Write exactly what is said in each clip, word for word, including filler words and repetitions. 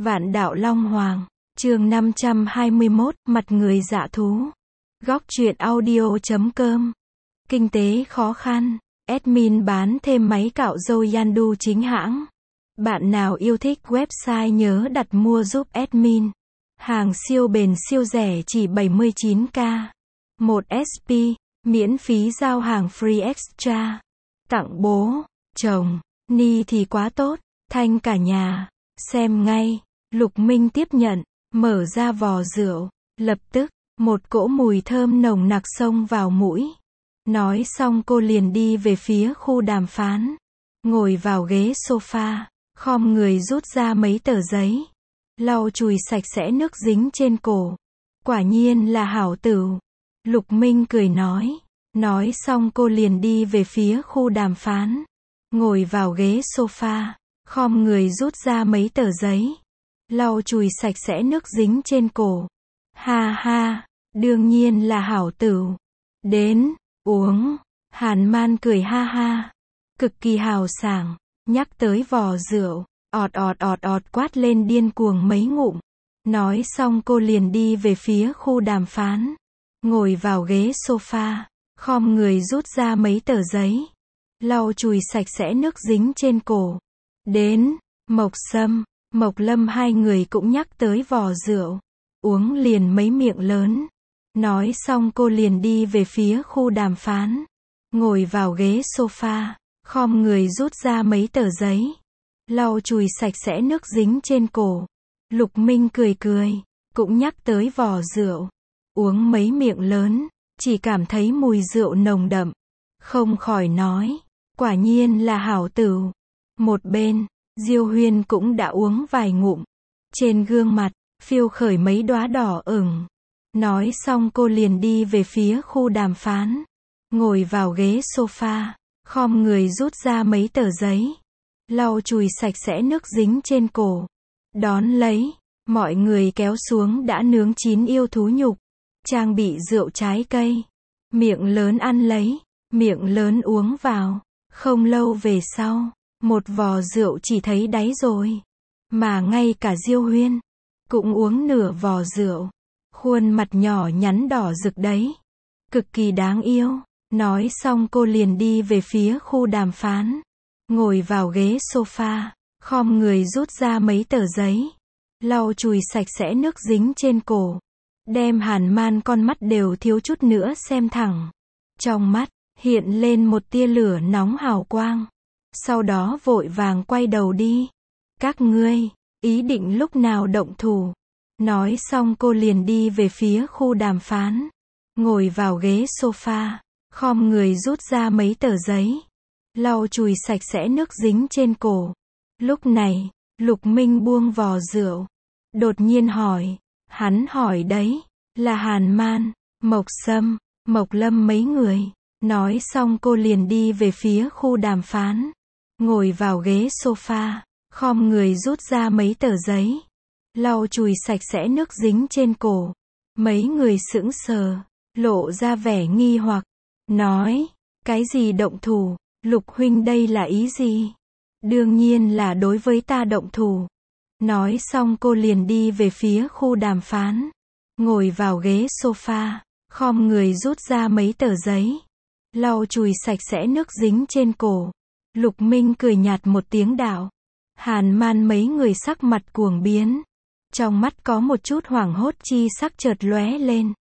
Vạn đạo Long Hoàng, chương năm trăm hai mươi mốt, mặt người dạ thú. Góc truyện audio chấm com. Kinh tế khó khăn, admin bán thêm máy cạo râu Yandu chính hãng. Bạn nào yêu thích website nhớ đặt mua giúp admin. Hàng siêu bền siêu rẻ chỉ bảy mươi chín k. một ét pê, miễn phí giao hàng free extra. Tặng bố, chồng, ni thì quá tốt, thanh cả nhà. Xem ngay, Lục Minh tiếp nhận, mở ra vò rượu, lập tức, một cỗ mùi thơm nồng nặc xông vào mũi. Nói xong cô liền đi về phía khu đàm phán. Ngồi vào ghế sofa, khom người rút ra mấy tờ giấy. Lau chùi sạch sẽ nước dính trên cổ. Quả nhiên là hảo tửu. Lục Minh cười nói. Nói xong cô liền đi về phía khu đàm phán. Ngồi vào ghế sofa, khom người rút ra mấy tờ giấy. Lau chùi sạch sẽ nước dính trên cổ. Ha ha, đương nhiên là hảo tửu. Đến, uống. Hàn Man cười ha ha. Cực kỳ hào sảng, nhắc tới vò rượu, ọt ọt ọt ọt quát lên điên cuồng mấy ngụm. Nói xong cô liền đi về phía khu đàm phán. Ngồi vào ghế sofa, khom người rút ra mấy tờ giấy. Lau chùi sạch sẽ nước dính trên cổ. Đến, Mộc Sâm, Mộc Lâm hai người cũng nhắc tới vò rượu. Uống liền mấy miệng lớn. Nói xong cô liền đi về phía khu đàm phán. Ngồi vào ghế sofa, khom người rút ra mấy tờ giấy. Lau chùi sạch sẽ nước dính trên cổ. Lục Minh cười cười, cũng nhắc tới vò rượu. Uống mấy miệng lớn, chỉ cảm thấy mùi rượu nồng đậm. Không khỏi nói, quả nhiên là hảo tửu. Một bên, Diêu Huyên cũng đã uống vài ngụm. Trên gương mặt, phiêu khởi mấy đóa đỏ ửng. Nói xong cô liền đi về phía khu đàm phán. Ngồi vào ghế sofa, khom người rút ra mấy tờ giấy. Lau chùi sạch sẽ nước dính trên cổ. Đón lấy, mọi người kéo xuống đã nướng chín yêu thú nhục. Trang bị rượu trái cây. Miệng lớn ăn lấy, miệng lớn uống vào. Không lâu về sau, một vò rượu chỉ thấy đáy rồi. Mà ngay cả Diêu Huyên cũng uống nửa vò rượu. Khuôn mặt nhỏ nhắn đỏ rực đấy. Cực kỳ đáng yêu. Nói xong cô liền đi về phía khu đàm phán. Ngồi vào ghế sofa, khom người rút ra mấy tờ giấy. Lau chùi sạch sẽ nước dính trên cổ. Đem Hàn Man con mắt đều thiếu chút nữa xem thẳng. Trong mắt, hiện lên một tia lửa nóng hào quang. Sau đó vội vàng quay đầu đi. Các ngươi, ý định lúc nào động thủ? Nói xong cô liền đi về phía khu đàm phán. Ngồi vào ghế sofa, khom người rút ra mấy tờ giấy. Lau chùi sạch sẽ nước dính trên cổ. Lúc này, Lục Minh buông vò rượu. Đột nhiên hỏi. Hắn hỏi đấy, là Hàn Man, Mộc Sâm, Mộc Lâm mấy người. Nói xong cô liền đi về phía khu đàm phán. Ngồi vào ghế sofa, khom người rút ra mấy tờ giấy. Lau chùi sạch sẽ nước dính trên cổ. Mấy người sững sờ, lộ ra vẻ nghi hoặc. Nói, cái gì động thủ, Lục huynh đây là ý gì? Đương nhiên là đối với ta động thủ. Nói xong cô liền đi về phía khu đàm phán. Ngồi vào ghế sofa, khom người rút ra mấy tờ giấy. Lau chùi sạch sẽ nước dính trên cổ. Lục Minh cười nhạt một tiếng đạo. Hàn Man mấy người sắc mặt cuồng biến. Trong mắt có một chút hoảng hốt chi sắc chợt lóe lên.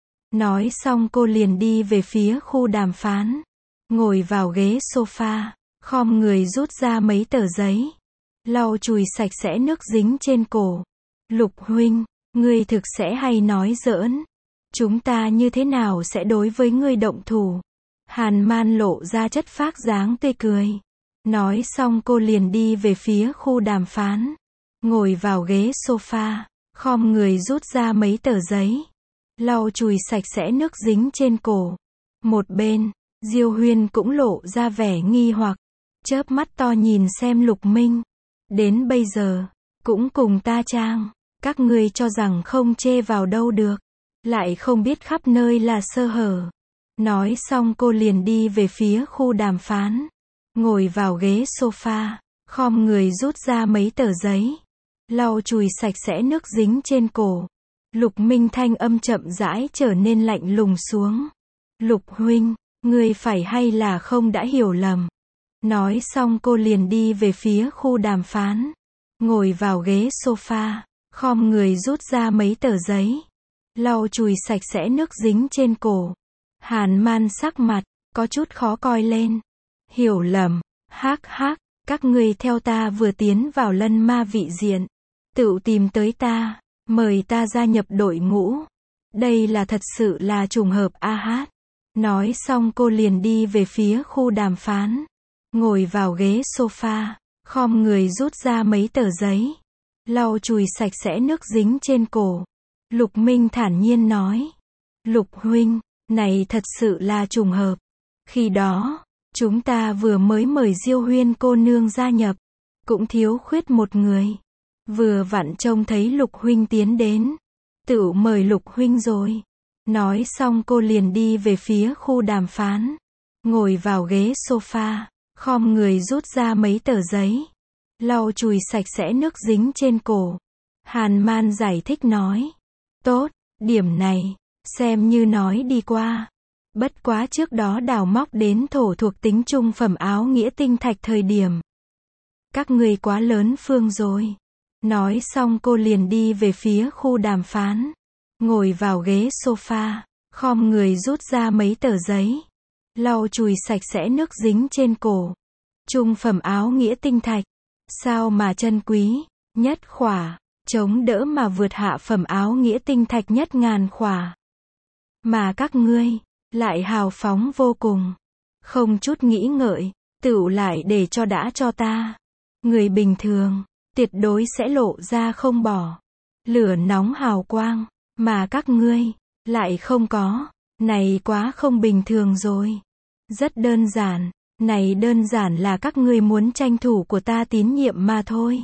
Nói xong cô liền đi về phía khu đàm phán. Ngồi vào ghế sofa, khom người rút ra mấy tờ giấy. Lau chùi sạch sẽ nước dính trên cổ. Lục huynh, ngươi thực sẽ hay nói giỡn. Chúng ta như thế nào sẽ đối với ngươi động thủ? Hàn Man lộ ra chất phác dáng tươi cười. Nói xong cô liền đi về phía khu đàm phán. Ngồi vào ghế sofa, khom người rút ra mấy tờ giấy. Lau chùi sạch sẽ nước dính trên cổ. Một bên, Diêu Huyên cũng lộ ra vẻ nghi hoặc. Chớp mắt to nhìn xem Lục Minh. Đến bây giờ, cũng cùng ta trang. Các ngươi cho rằng không chê vào đâu được. Lại không biết khắp nơi là sơ hở. Nói xong cô liền đi về phía khu đàm phán. Ngồi vào ghế sofa, khom người rút ra mấy tờ giấy. lau chùi sạch sẽ nước dính trên cổ. Lục Minh thanh âm chậm rãi trở nên lạnh lùng xuống. Lục huynh, ngươi phải hay là không đã hiểu lầm. Nói xong cô liền đi về phía khu đàm phán. Ngồi vào ghế sofa, khom người rút ra mấy tờ giấy. Lau chùi sạch sẽ nước dính trên cổ. Hàn Man sắc mặt, có chút khó coi lên. Hiểu lầm, hắc hắc, các ngươi theo ta vừa tiến vào Lân Ma vị diện. Tự tìm tới ta, mời ta gia nhập đội ngũ. Đây là thật sự là trùng hợp a hát. Nói xong cô liền đi về phía khu đàm phán. Ngồi vào ghế sofa, khom người rút ra mấy tờ giấy. Lau chùi sạch sẽ nước dính trên cổ. Lục Minh thản nhiên nói. Lục huynh, này thật sự là trùng hợp. Khi đó, chúng ta vừa mới mời Diêu Huyên cô nương gia nhập. Cũng thiếu khuyết một người. Vừa vặn trông thấy Lục huynh tiến đến. Tự mời Lục huynh rồi. Nói xong cô liền đi về phía khu đàm phán. Ngồi vào ghế sofa, khom người rút ra mấy tờ giấy. Lau chùi sạch sẽ nước dính trên cổ. Hàn Man giải thích nói. Tốt, điểm này, xem như nói đi qua. Bất quá trước đó đào móc đến thổ thuộc tính trung phẩm áo nghĩa tinh thạch thời điểm. Các ngươi quá lớn phương rồi. Nói xong cô liền đi về phía khu đàm phán. Ngồi vào ghế sofa, khom người rút ra mấy tờ giấy. Lau chùi sạch sẽ nước dính trên cổ. Trung phẩm áo nghĩa tinh thạch. Sao mà chân quý, nhất khỏa, chống đỡ mà vượt hạ phẩm áo nghĩa tinh thạch nhất ngàn khỏa. Mà các ngươi, lại hào phóng vô cùng. Không chút nghĩ ngợi, tựu lại để cho đã cho ta. Người bình thường, tuyệt đối sẽ lộ ra không bỏ. Lửa nóng hào quang, mà các ngươi, lại không có. Này quá không bình thường rồi. Rất đơn giản. Này đơn giản là các ngươi muốn tranh thủ của ta tín nhiệm mà thôi.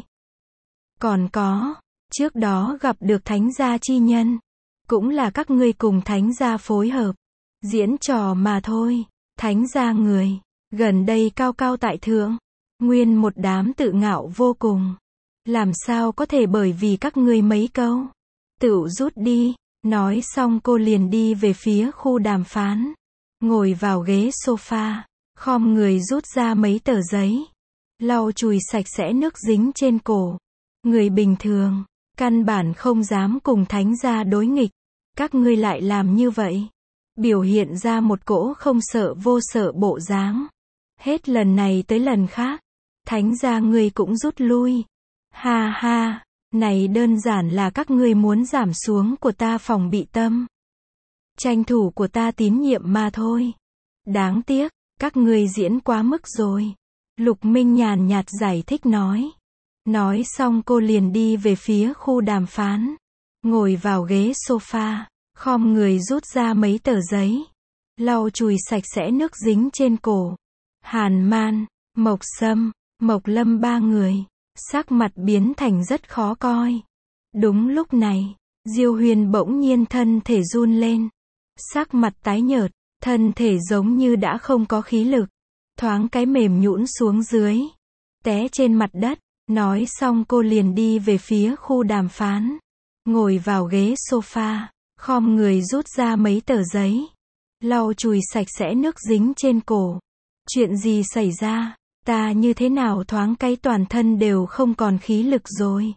Còn có, trước đó gặp được thánh gia chi nhân. Cũng là các ngươi cùng thánh gia phối hợp. Diễn trò mà thôi. Thánh gia người, gần đây cao cao tại thượng. Nguyên một đám tự ngạo vô cùng. Làm sao có thể bởi vì các ngươi mấy câu. Tự rút đi. Nói xong cô liền đi về phía khu đàm phán. Ngồi vào ghế sofa. Khom người rút ra mấy tờ giấy. Lau chùi sạch sẽ nước dính trên cổ. Người bình thường, căn bản không dám cùng thánh gia đối nghịch. Các ngươi lại làm như vậy. Biểu hiện ra một cỗ không sợ vô sợ bộ dáng. Hết lần này tới lần khác. Thánh gia ngươi cũng rút lui. Ha ha, này đơn giản là các ngươi muốn giảm xuống của ta phòng bị tâm. Tranh thủ của ta tín nhiệm mà thôi. Đáng tiếc. Các ngươi diễn quá mức rồi. Lục Minh nhàn nhạt giải thích nói. Nói xong cô liền đi về phía khu đàm phán. Ngồi vào ghế sofa, khom người rút ra mấy tờ giấy. Lau chùi sạch sẽ nước dính trên cổ. Hàn Man, Mộc Sâm, Mộc Lâm ba người. Sắc mặt biến thành rất khó coi. Đúng lúc này, Diêu Huyền bỗng nhiên thân thể run lên. Sắc mặt tái nhợt. Thân thể giống như đã không có khí lực. Thoáng cái mềm nhũn xuống dưới. Té trên mặt đất. Nói xong cô liền đi về phía khu đàm phán. Ngồi vào ghế sofa. Khom người rút ra mấy tờ giấy. Lau chùi sạch sẽ nước dính trên cổ. Chuyện gì xảy ra? Ta như thế nào thoáng cái toàn thân đều không còn khí lực rồi.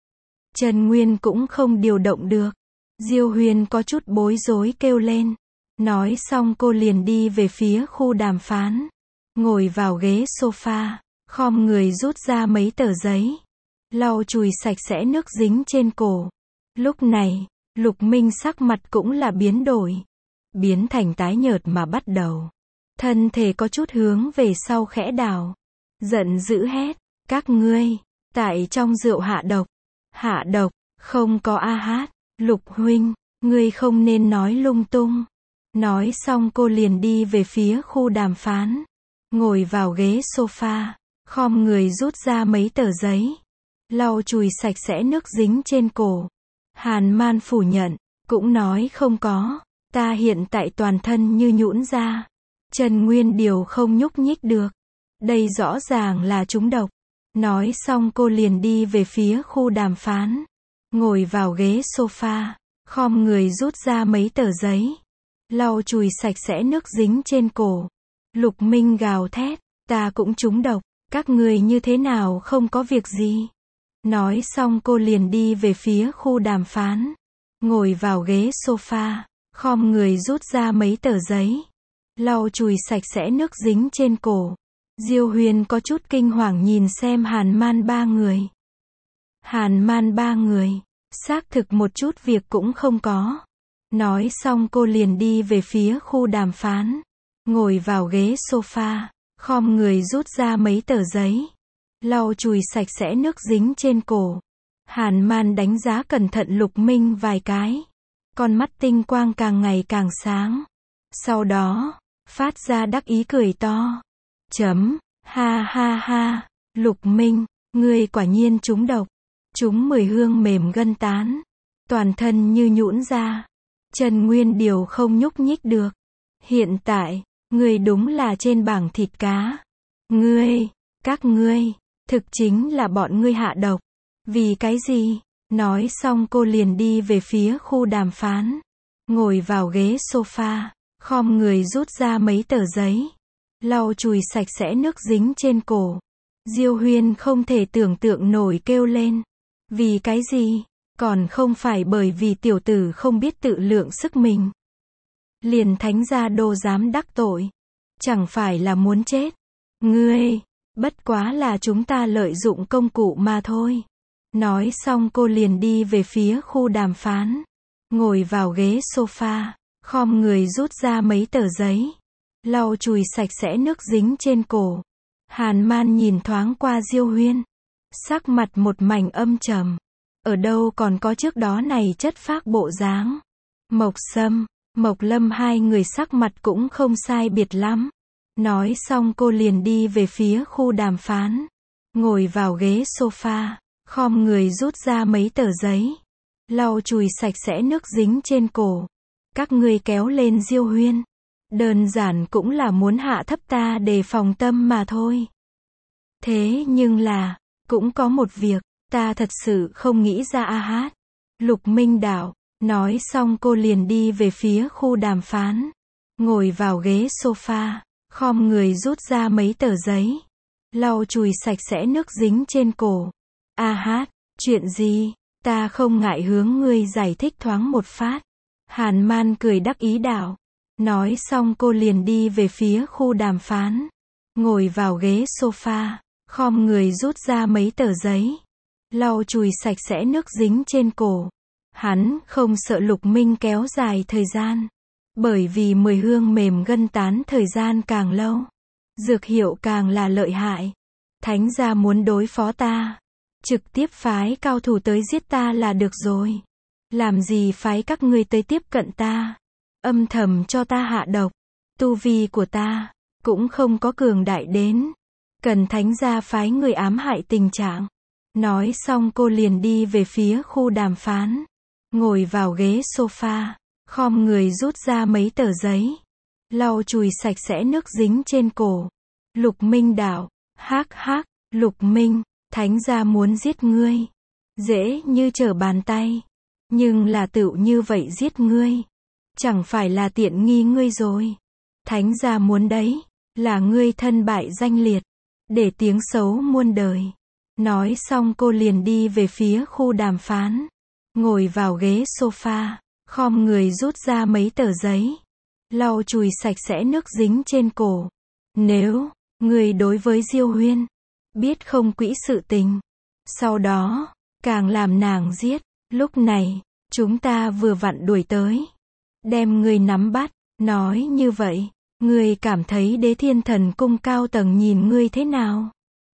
Trần Nguyên cũng không điều động được. Diêu Huyền có chút bối rối kêu lên. Nói xong cô liền đi về phía khu đàm phán. Ngồi vào ghế sofa. Khom người rút ra mấy tờ giấy. Lau chùi sạch sẽ nước dính trên cổ. Lúc này, Lục Minh sắc mặt cũng là biến đổi. Biến thành tái nhợt mà bắt đầu. Thân thể có chút hướng về sau khẽ đảo. Giận dữ hét. Các ngươi, tại trong rượu hạ độc. Hạ độc, không có a hát. Lục huynh, ngươi không nên nói lung tung. Nói xong cô liền đi về phía khu đàm phán. Ngồi vào ghế sofa. Khom người rút ra mấy tờ giấy. Lau chùi sạch sẽ nước dính trên cổ. Hàn Man phủ nhận. Cũng nói không có. Ta hiện tại toàn thân như nhũn ra. Trần Nguyên Điều không nhúc nhích được. Đây rõ ràng là trúng độc. Nói xong cô liền đi về phía khu đàm phán. Ngồi vào ghế sofa, khom người rút ra mấy tờ giấy. Lau chùi sạch sẽ nước dính trên cổ. Lục Minh gào thét, ta cũng trúng độc, các người như thế nào không có việc gì. Nói xong cô liền đi về phía khu đàm phán. Ngồi vào ghế sofa, khom người rút ra mấy tờ giấy. Lau chùi sạch sẽ nước dính trên cổ. Diêu Huyền có chút kinh hoàng nhìn xem Hàn Man ba người. Hàn Man ba người, xác thực một chút việc cũng không có. Nói xong cô liền đi về phía khu đàm phán. Ngồi vào ghế sofa, khom người rút ra mấy tờ giấy. Lau chùi sạch sẽ nước dính trên cổ. Hàn Man đánh giá cẩn thận Lục Minh vài cái. Con mắt tinh quang càng ngày càng sáng. Sau đó, phát ra đắc ý cười to. Chấm, ha ha ha, Lục Minh, ngươi quả nhiên trúng độc. Trúng mười hương mềm gân tán. Toàn thân như nhũn ra. Chân nguyên điều không nhúc nhích được. Hiện tại, ngươi đúng là trên bảng thịt cá. Ngươi, các ngươi, thực chính là bọn ngươi hạ độc. Vì cái gì? Nói xong cô liền đi về phía khu đàm phán. Ngồi vào ghế sofa, khom người rút ra mấy tờ giấy. Lau chùi sạch sẽ nước dính trên cổ. Diêu Huyền không thể tưởng tượng nổi kêu lên. Vì cái gì? Còn không phải bởi vì tiểu tử không biết tự lượng sức mình. Liền thánh gia đô dám đắc tội. Chẳng phải là muốn chết. Ngươi, bất quá là chúng ta lợi dụng công cụ mà thôi. Nói xong cô liền đi về phía khu đàm phán. Ngồi vào ghế sofa, khom người rút ra mấy tờ giấy. Lau chùi sạch sẽ nước dính trên cổ. Hàn Man nhìn thoáng qua Diêu Huyền. Sắc mặt một mảnh âm trầm. Ở đâu còn có trước đó này chất phác bộ dáng. Mộc Sâm, Mộc Lâm hai người sắc mặt cũng không sai biệt lắm. Nói xong cô liền đi về phía khu đàm phán. Ngồi vào ghế sofa, khom người rút ra mấy tờ giấy. Lau chùi sạch sẽ nước dính trên cổ. Các ngươi kéo lên Diêu Huyền. Đơn giản cũng là muốn hạ thấp ta để phòng tâm mà thôi. Thế nhưng là, cũng có một việc, ta thật sự không nghĩ ra a hát. Lục Minh đạo, nói xong cô liền đi về phía khu đàm phán. Ngồi vào ghế sofa, khom người rút ra mấy tờ giấy. Lau chùi sạch sẽ nước dính trên cổ. A hát, chuyện gì? Ta không ngại hướng ngươi giải thích thoáng một phát. Hàn Man cười đắc ý đạo. Nói xong cô liền đi về phía khu đàm phán. Ngồi vào ghế sofa, khom người rút ra mấy tờ giấy. Lau chùi sạch sẽ nước dính trên cổ. Hắn không sợ Lục Minh kéo dài thời gian. Bởi vì mười hương mềm gân tán thời gian càng lâu. Dược hiệu càng là lợi hại. Thánh gia muốn đối phó ta. Trực tiếp phái cao thủ tới giết ta là được rồi. Làm gì phái các ngươi tới tiếp cận ta. Âm thầm cho ta hạ độc. Tu vi của ta cũng không có cường đại đến. Cần thánh gia phái người ám hại tình trạng. Nói xong cô liền đi về phía khu đàm phán. Ngồi vào ghế sofa, khom người rút ra mấy tờ giấy. Lau chùi sạch sẽ nước dính trên cổ. Lục Minh đạo, hắc hắc, Lục Minh, thánh gia muốn giết ngươi. Dễ như trở bàn tay. Nhưng là tựu như vậy giết ngươi. Chẳng phải là tiện nghi ngươi rồi. Thánh gia muốn đấy, là ngươi thân bại danh liệt. Để tiếng xấu muôn đời. Nói xong cô liền đi về phía khu đàm phán. Ngồi vào ghế sofa, khom người rút ra mấy tờ giấy. Lau chùi sạch sẽ nước dính trên cổ. Nếu, ngươi đối với Diêu Huyền, biết không quỹ sự tình. Sau đó, càng làm nàng giết. Lúc này, chúng ta vừa vặn đuổi tới. Đem ngươi nắm bắt, nói như vậy. Ngươi cảm thấy Đế Thiên Thần Cung cao tầng nhìn ngươi thế nào?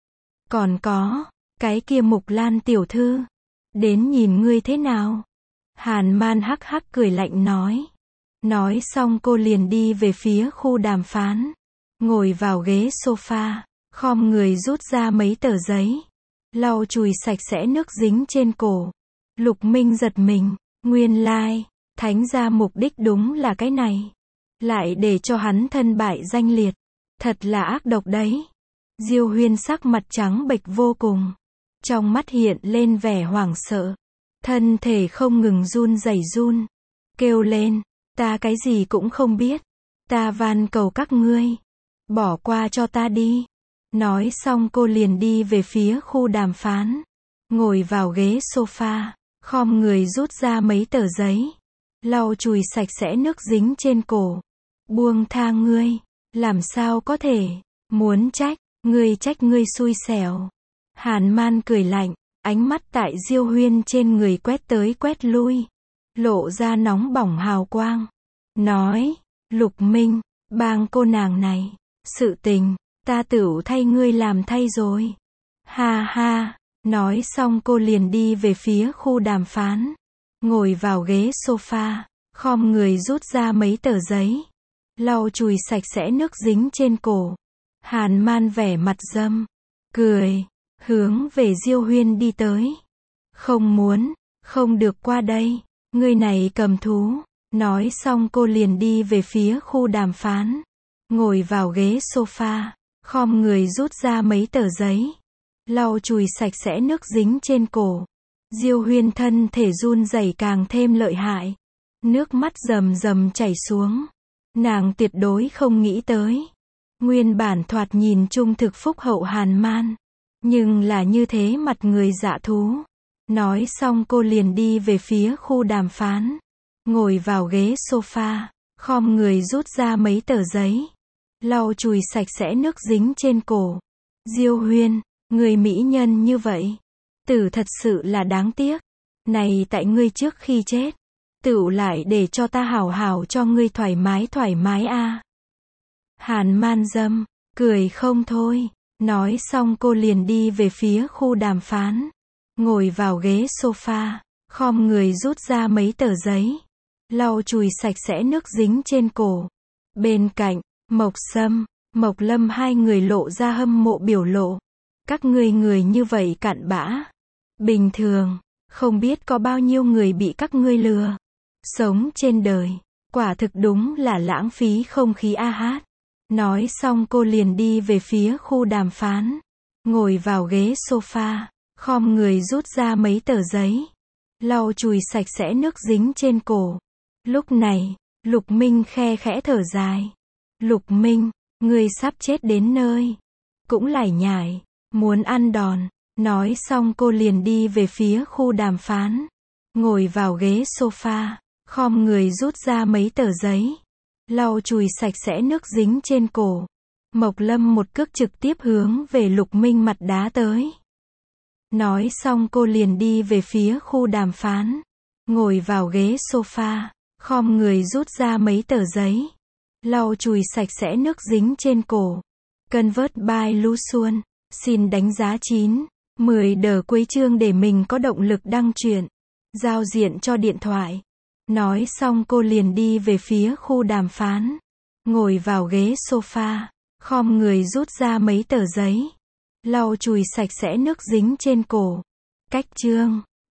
Còn có, cái kia Mục Lan tiểu thư, đến nhìn ngươi thế nào? Hàn Man hắc hắc cười lạnh nói. Nói xong cô liền đi về phía khu đàm phán. Ngồi vào ghế sofa, khom người rút ra mấy tờ giấy. Lau chùi sạch sẽ nước dính trên cổ. Lục Minh giật mình, nguyên lai, thánh gia mục đích đúng là cái này. Lại để cho hắn thân bại danh liệt. Thật là ác độc đấy. Diêu Huyên sắc mặt trắng bệch vô cùng. Trong mắt hiện lên vẻ hoảng sợ. Thân thể không ngừng run rẩy run. Kêu lên, ta cái gì cũng không biết. Ta van cầu các ngươi. Bỏ qua cho ta đi. Nói xong cô liền đi về phía khu đàm phán. Ngồi vào ghế sofa. Khom người rút ra mấy tờ giấy. Lau chùi sạch sẽ nước dính trên cổ. Buông tha ngươi. Làm sao có thể. Muốn trách. Ngươi trách ngươi xui xẻo. Hàn Man cười lạnh. Ánh mắt tại Diêu Huyên trên người quét tới quét lui. Lộ ra nóng bỏng hào quang. Nói. Lục Minh. Bang cô nàng này. Sự tình. Ta tửu thay ngươi làm thay rồi. Ha ha. Nói xong cô liền đi về phía khu đàm phán. Ngồi vào ghế sofa. Khom người rút ra mấy tờ giấy. Lau chùi sạch sẽ nước dính trên cổ. Hàn Man vẻ mặt dâm. Cười. Hướng về Diêu Huyên đi tới. Không muốn. Không được qua đây. Ngươi này cầm thú. Nói xong cô liền đi về phía khu đàm phán. Ngồi vào ghế sofa. Khom người rút ra mấy tờ giấy. Lau chùi sạch sẽ nước dính trên cổ. Diêu Huyên thân thể run rẩy càng thêm lợi hại. Nước mắt rầm rầm chảy xuống. Nàng tuyệt đối không nghĩ tới. Nguyên bản thoạt nhìn trung thực phúc hậu Hàn Man. Nhưng là như thế mặt người dạ thú. Nói xong cô liền đi về phía khu đàm phán. Ngồi vào ghế sofa. Khom người rút ra mấy tờ giấy. Lau chùi sạch sẽ nước dính trên cổ. Diêu Huyên, người mỹ nhân như vậy. Tử thật sự là đáng tiếc. Này tại ngươi trước khi chết. Tửu lại để cho ta hảo hảo cho ngươi thoải mái thoải mái a. À. Hàn Man dâm, cười không thôi. Nói xong cô liền đi về phía khu đàm phán. Ngồi vào ghế sofa. Khom người rút ra mấy tờ giấy. Lau chùi sạch sẽ nước dính trên cổ. Bên cạnh, Mộc Sâm, Mộc Lâm hai người lộ ra hâm mộ biểu lộ. Các ngươi người như vậy cặn bã. Bình thường, không biết có bao nhiêu người bị các ngươi lừa. Sống trên đời, quả thực đúng là lãng phí không khí a hát. Nói xong cô liền đi về phía khu đàm phán. Ngồi vào ghế sofa. Khom người rút ra mấy tờ giấy. Lau chùi sạch sẽ nước dính trên cổ. Lúc này, Lục Minh khe khẽ thở dài. Lục Minh, ngươi sắp chết đến nơi. Cũng lải nhải, muốn ăn đòn. Nói xong cô liền đi về phía khu đàm phán. Ngồi vào ghế sofa. Khom người rút ra mấy tờ giấy. Lau chùi sạch sẽ nước dính trên cổ. Mộc Lâm một cước trực tiếp hướng về Lục Minh mặt đá tới. Nói xong cô liền đi về phía khu đàm phán. Ngồi vào ghế sofa. Khom người rút ra mấy tờ giấy. Lau chùi sạch sẽ nước dính trên cổ. Convert by Lu Xuân. Xin đánh giá chín, mười đờ cuối chương để mình có động lực đăng truyện. Giao diện cho điện thoại. Nói xong cô liền đi về phía khu đàm phán. Ngồi vào ghế sofa. Khom người rút ra mấy tờ giấy. Lau chùi sạch sẽ nước dính trên cổ. Cách chương.